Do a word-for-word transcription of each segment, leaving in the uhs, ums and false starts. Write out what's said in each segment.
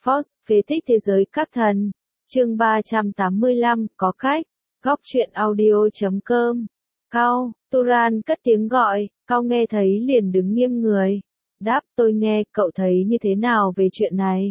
Force, phế tích thế giới các thần. Chương ba trăm tám mươi lăm, có khách. Góc truyện audio chấm com. Cao, Turan cất tiếng gọi, Cao nghe thấy liền đứng nghiêm người. Đáp, tôi nghe, cậu thấy như thế nào về chuyện này?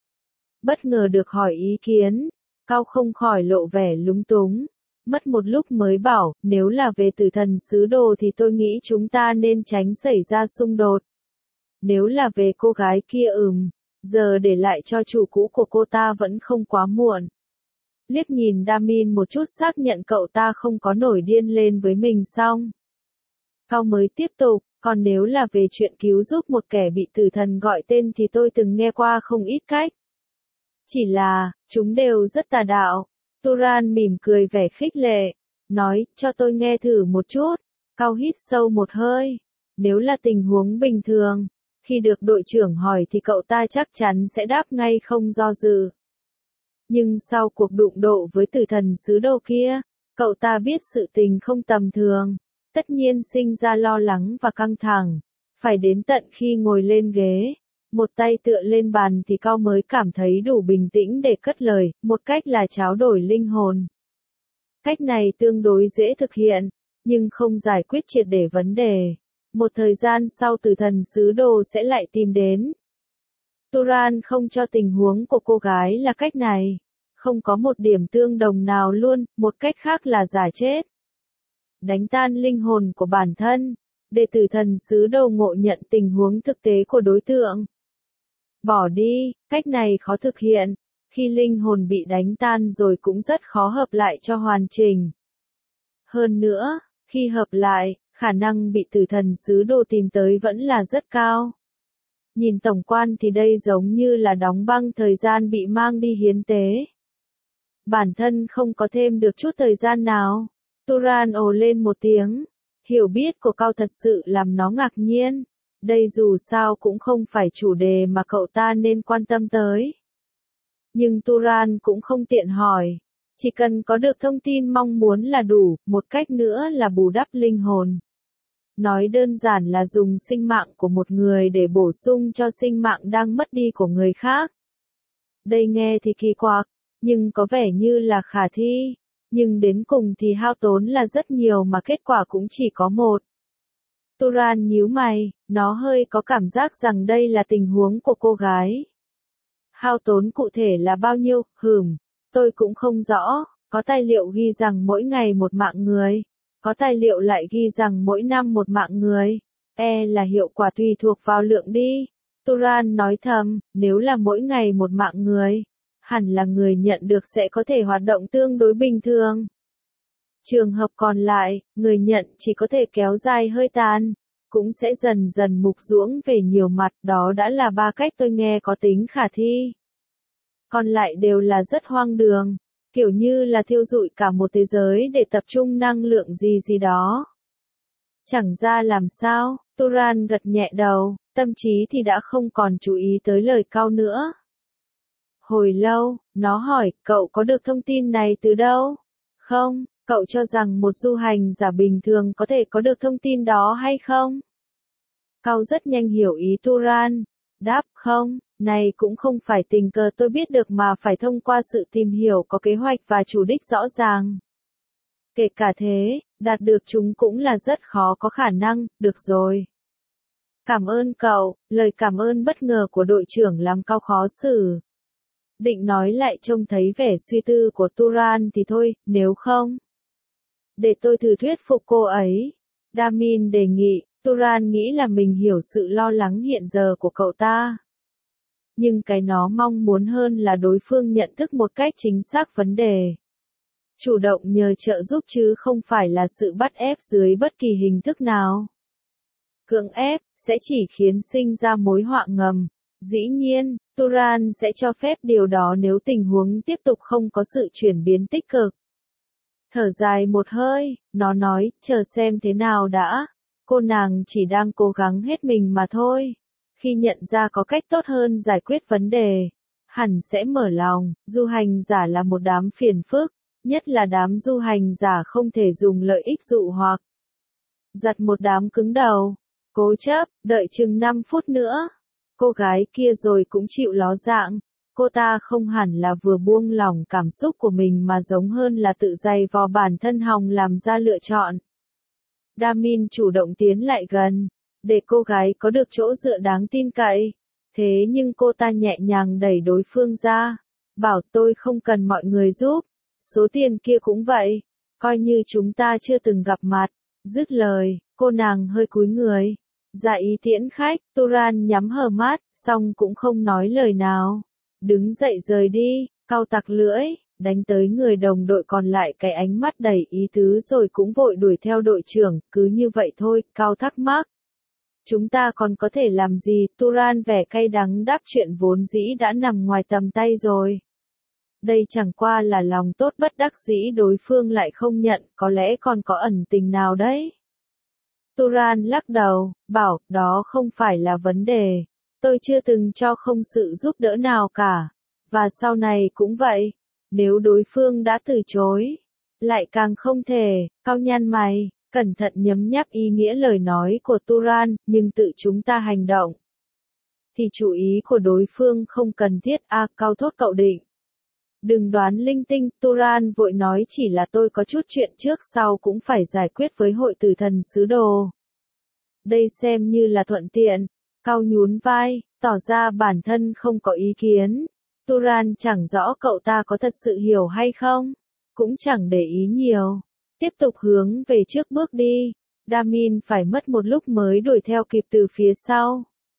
Bất ngờ được hỏi ý kiến, Cao không khỏi lộ vẻ lúng túng. Mất một lúc mới bảo, nếu là về tử thần sứ đồ thì tôi nghĩ chúng ta nên tránh xảy ra xung đột. Nếu là về cô gái kia ừm, giờ để lại cho chủ cũ của cô ta vẫn không quá muộn. Liếc nhìn Damin một chút xác nhận cậu ta không có nổi điên lên với mình xong. Cao mới tiếp tục, còn nếu là về chuyện cứu giúp một kẻ bị tử thần gọi tên thì tôi từng nghe qua không ít cách. Chỉ là, chúng đều rất tà đạo. Turan mỉm cười vẻ khích lệ, nói, cho tôi nghe thử một chút. Cao hít sâu một hơi. Nếu là tình huống bình thường, khi được đội trưởng hỏi thì cậu ta chắc chắn sẽ đáp ngay không do dự. Nhưng sau cuộc đụng độ với tử thần sứ đồ kia, cậu ta biết sự tình không tầm thường, tất nhiên sinh ra lo lắng và căng thẳng. Phải đến tận khi ngồi lên ghế, một tay tựa lên bàn thì Cao mới cảm thấy đủ bình tĩnh để cất lời, một cách là tráo đổi linh hồn. Cách này tương đối dễ thực hiện, nhưng không giải quyết triệt để vấn đề. Một thời gian sau tử thần sứ đồ sẽ lại tìm đến. Turan không cho tình huống của cô gái là cách này. Không có một điểm tương đồng nào luôn, một cách khác là giả chết. Đánh tan linh hồn của bản thân, để tử thần sứ đồ ngộ nhận tình huống thực tế của đối tượng. Bỏ đi, cách này khó thực hiện. Khi linh hồn bị đánh tan rồi cũng rất khó hợp lại cho hoàn chỉnh. Hơn nữa, khi hợp lại, khả năng bị tử thần sứ đồ tìm tới vẫn là rất cao. Nhìn tổng quan thì đây giống như là đóng băng thời gian bị mang đi hiến tế. Bản thân không có thêm được chút thời gian nào. Turan ồ lên một tiếng. Hiểu biết của Cao thật sự làm nó ngạc nhiên. Đây dù sao cũng không phải chủ đề mà cậu ta nên quan tâm tới. Nhưng Turan cũng không tiện hỏi. Chỉ cần có được thông tin mong muốn là đủ, một cách nữa là bù đắp linh hồn. Nói đơn giản là dùng sinh mạng của một người để bổ sung cho sinh mạng đang mất đi của người khác. Đây nghe thì kỳ quặc, nhưng có vẻ như là khả thi. Nhưng đến cùng thì hao tốn là rất nhiều mà kết quả cũng chỉ có một. Turan nhíu mày, nó hơi có cảm giác rằng đây là tình huống của cô gái. Hao tốn cụ thể là bao nhiêu, hừm, tôi cũng không rõ, có tài liệu ghi rằng mỗi ngày một mạng người, có tài liệu lại ghi rằng mỗi năm một mạng người, e là hiệu quả tùy thuộc vào lượng đi. Turan nói thầm, nếu là mỗi ngày một mạng người, hẳn là người nhận được sẽ có thể hoạt động tương đối bình thường. Trường hợp còn lại, người nhận chỉ có thể kéo dài hơi tàn, cũng sẽ dần dần mục ruỗng về nhiều mặt, đó đã là ba cách tôi nghe có tính khả thi. Còn lại đều là rất hoang đường, kiểu như là thiêu rụi cả một thế giới để tập trung năng lượng gì gì đó. Chẳng ra làm sao, Turan gật nhẹ đầu, tâm trí thì đã không còn chú ý tới lời Cao nữa. Hồi lâu, nó hỏi, cậu có được thông tin này từ đâu? Không, cậu cho rằng một du hành giả bình thường có thể có được thông tin đó hay không? Cao rất nhanh hiểu ý Turan. Đáp, không, này cũng không phải tình cờ tôi biết được mà phải thông qua sự tìm hiểu có kế hoạch và chủ đích rõ ràng. Kể cả thế, đạt được chúng cũng là rất khó có khả năng, được rồi. Cảm ơn cậu, lời cảm ơn bất ngờ của đội trưởng làm Cao khó xử. Định nói lại trông thấy vẻ suy tư của Turan thì thôi, nếu không. Để tôi thử thuyết phục cô ấy. Damin đề nghị, Turan nghĩ là mình hiểu sự lo lắng hiện giờ của cậu ta. Nhưng cái nó mong muốn hơn là đối phương nhận thức một cách chính xác vấn đề. Chủ động nhờ trợ giúp chứ không phải là sự bắt ép dưới bất kỳ hình thức nào. Cưỡng ép, sẽ chỉ khiến sinh ra mối họa ngầm. Dĩ nhiên, Turan sẽ cho phép điều đó nếu tình huống tiếp tục không có sự chuyển biến tích cực. Thở dài một hơi, nó nói, chờ xem thế nào đã. Cô nàng chỉ đang cố gắng hết mình mà thôi. Khi nhận ra có cách tốt hơn giải quyết vấn đề, hẳn sẽ mở lòng. Du hành giả là một đám phiền phức, nhất là đám du hành giả không thể dùng lợi ích dụ hoặc. Giặt một đám cứng đầu, cố chấp, đợi chừng năm phút nữa. Cô gái kia rồi cũng chịu ló dạng, Cô ta không hẳn là vừa buông lỏng cảm xúc của mình mà giống hơn là tự dày vò bản thân hòng làm ra lựa chọn. Damin chủ động tiến lại gần, để cô gái có được chỗ dựa đáng tin cậy. Thế nhưng cô ta nhẹ nhàng đẩy đối phương ra, bảo tôi không cần mọi người giúp, số tiền kia cũng vậy, coi như chúng ta chưa từng gặp mặt. Dứt lời, cô nàng hơi cúi người, dạ ý tiễn khách. Turan nhắm hờ mắt, xong cũng không nói lời nào. Đứng dậy rời đi, cau tặc lưỡi, đánh tới người đồng đội còn lại cái ánh mắt đầy ý tứ rồi cũng vội đuổi theo đội trưởng. Cứ như vậy thôi, Cao thắc mắc. Chúng ta còn có thể làm gì? Turan vẻ cay đắng đáp, chuyện vốn dĩ đã nằm ngoài tầm tay rồi. Đây chẳng qua là lòng tốt bất đắc dĩ đối phương lại không nhận, có lẽ còn có ẩn tình nào đấy. Turan lắc đầu, bảo, đó không phải là vấn đề. Tôi chưa từng cho không sự giúp đỡ nào cả. Và sau này cũng vậy. Nếu đối phương đã từ chối, lại càng không thể. Cao nhăn mày, cẩn thận nhấm nháp ý nghĩa lời nói của Turan, nhưng tự chúng ta hành động thì chủ ý của đối phương không cần thiết. A à, Cao thốt cậu định. Đừng đoán linh tinh, Turan vội nói, chỉ là tôi có chút chuyện trước sau cũng phải giải quyết với hội tử thần sứ đồ. Đây xem như là thuận tiện. Cao nhún vai, tỏ ra bản thân không có ý kiến. Turan chẳng rõ cậu ta có thật sự hiểu hay không, cũng chẳng để ý nhiều. Tiếp tục hướng về trước bước đi. Damin phải mất một lúc mới đuổi theo kịp từ phía sau.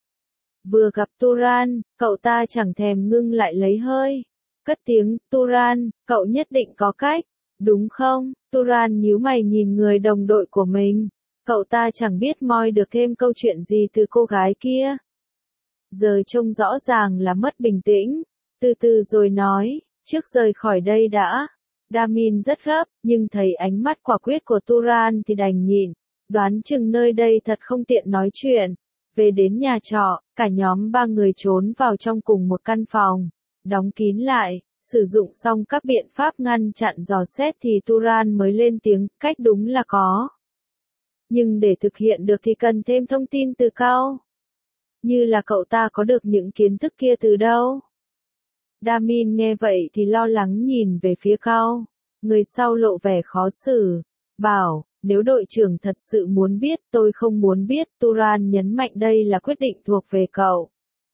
Vừa gặp Turan, cậu ta chẳng thèm ngưng lại lấy hơi. Cất tiếng, Turan, cậu nhất định có cách, đúng không? Turan nhíu mày nhìn người đồng đội của mình. Cậu ta chẳng biết moi được thêm câu chuyện gì từ cô gái kia. Giờ trông rõ ràng là mất bình tĩnh. Từ từ rồi nói, trước rời khỏi đây đã. Damin rất gấp, nhưng thấy ánh mắt quả quyết của Turan thì đành nhịn. Đoán chừng nơi đây thật không tiện nói chuyện. Về đến nhà trọ, cả nhóm ba người trốn vào trong cùng một căn phòng. Đóng kín lại, sử dụng xong các biện pháp ngăn chặn dò xét thì Turan mới lên tiếng, cách đúng là có. Nhưng để thực hiện được thì cần thêm thông tin từ Cao. Như là cậu ta có được những kiến thức kia từ đâu? Damin nghe vậy thì lo lắng nhìn về phía Cao. Người sau lộ vẻ khó xử. Bảo, nếu đội trưởng thật sự muốn biết, tôi không muốn biết. Turan nhấn mạnh đây là quyết định thuộc về cậu.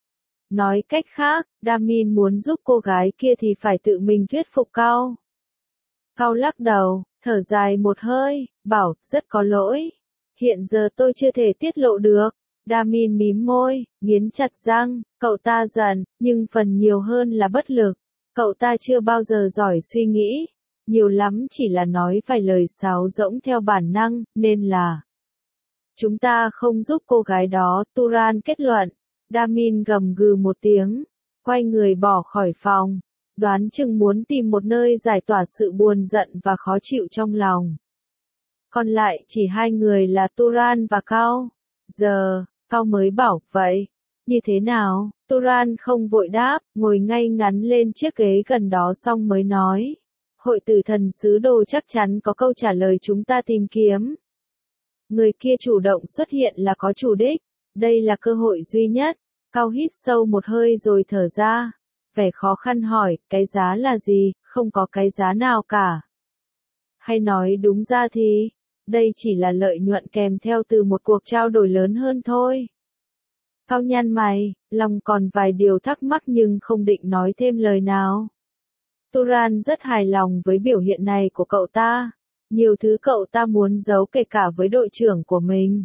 Nói cách khác, Damin muốn giúp cô gái kia thì phải tự mình thuyết phục Cao. Cao lắc đầu, thở dài một hơi, bảo, rất có lỗi. Hiện giờ tôi chưa thể tiết lộ được. Damin mím môi, nghiến chặt răng, cậu ta giận, nhưng phần nhiều hơn là bất lực. Cậu ta chưa bao giờ giỏi suy nghĩ, nhiều lắm chỉ là nói vài lời sáo rỗng theo bản năng, nên là chúng ta không giúp cô gái đó. Turan kết luận. Damin gầm gừ một tiếng, quay người bỏ khỏi phòng, đoán chừng muốn tìm một nơi giải tỏa sự buồn giận và khó chịu trong lòng. Còn lại chỉ hai người là Turan và Cao. Giờ, Cao mới bảo, vậy, như thế nào? Turan không vội đáp, ngồi ngay ngắn lên chiếc ghế gần đó xong mới nói. Hội tử thần sứ đồ chắc chắn có câu trả lời chúng ta tìm kiếm. Người kia chủ động xuất hiện là có chủ đích. Đây là cơ hội duy nhất. Cao hít sâu một hơi rồi thở ra. Vẻ khó khăn hỏi, cái giá là gì? Không có cái giá nào cả. Hay nói đúng ra thì, đây chỉ là lợi nhuận kèm theo từ một cuộc trao đổi lớn hơn thôi. Cao nhăn mày, lòng còn vài điều thắc mắc nhưng không định nói thêm lời nào. Turan rất hài lòng với biểu hiện này của cậu ta. Nhiều thứ cậu ta muốn giấu kể cả với đội trưởng của mình.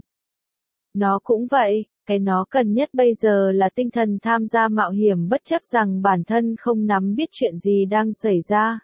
Nó cũng vậy, cái nó cần nhất bây giờ là tinh thần tham gia mạo hiểm bất chấp rằng bản thân không nắm biết chuyện gì đang xảy ra.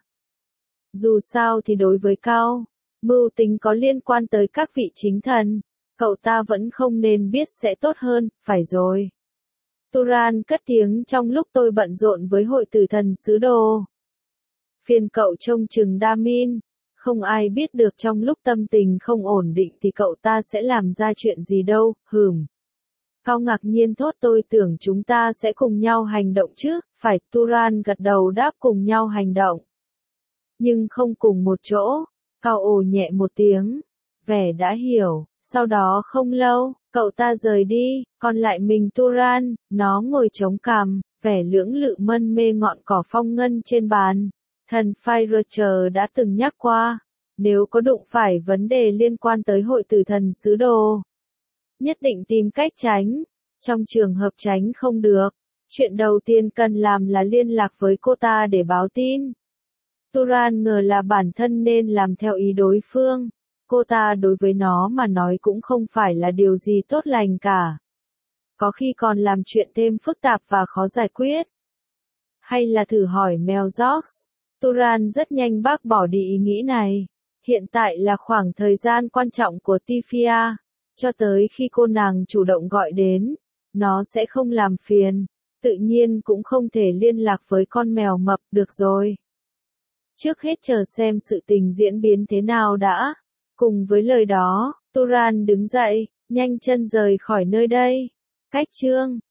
Dù sao thì đối với Cao, mưu tính có liên quan tới các vị chính thần, cậu ta vẫn không nên biết sẽ tốt hơn, phải rồi. Turan cất tiếng trong lúc tôi bận rộn với hội tử thần sứ đồ. Phiền cậu trông chừng Damin, không ai biết được trong lúc tâm tình không ổn định thì cậu ta sẽ làm ra chuyện gì đâu, hừm. Cao ngạc nhiên thốt, tôi tưởng chúng ta sẽ cùng nhau hành động chứ, phải. Turan gật đầu đáp, cùng nhau hành động. Nhưng không cùng một chỗ. Cao ồ nhẹ một tiếng, vẻ đã hiểu, Sau đó không lâu, cậu ta rời đi, còn lại mình Turan, nó ngồi chống cằm, vẻ lưỡng lự mân mê ngọn cỏ phong ngân trên bàn. Thần Fire đã từng nhắc qua, nếu có đụng phải vấn đề liên quan tới hội tử thần sứ đồ, nhất định tìm cách tránh. Trong trường hợp tránh không được, chuyện đầu tiên cần làm là liên lạc với cô ta để báo tin. Turan ngờ là bản thân nên làm theo ý đối phương. Cô ta đối với nó mà nói cũng không phải là điều gì tốt lành cả. Có khi còn làm chuyện thêm phức tạp và khó giải quyết. Hay là thử hỏi Melzox. Turan rất nhanh bác bỏ đi ý nghĩ này. Hiện tại là khoảng thời gian quan trọng của Tifia. Cho tới khi cô nàng chủ động gọi đến, nó sẽ không làm phiền. Tự nhiên cũng không thể liên lạc với con mèo mập được rồi. Trước hết chờ xem sự tình diễn biến thế nào đã. Cùng với lời đó, Turan đứng dậy, nhanh chân rời khỏi nơi đây. Cách chương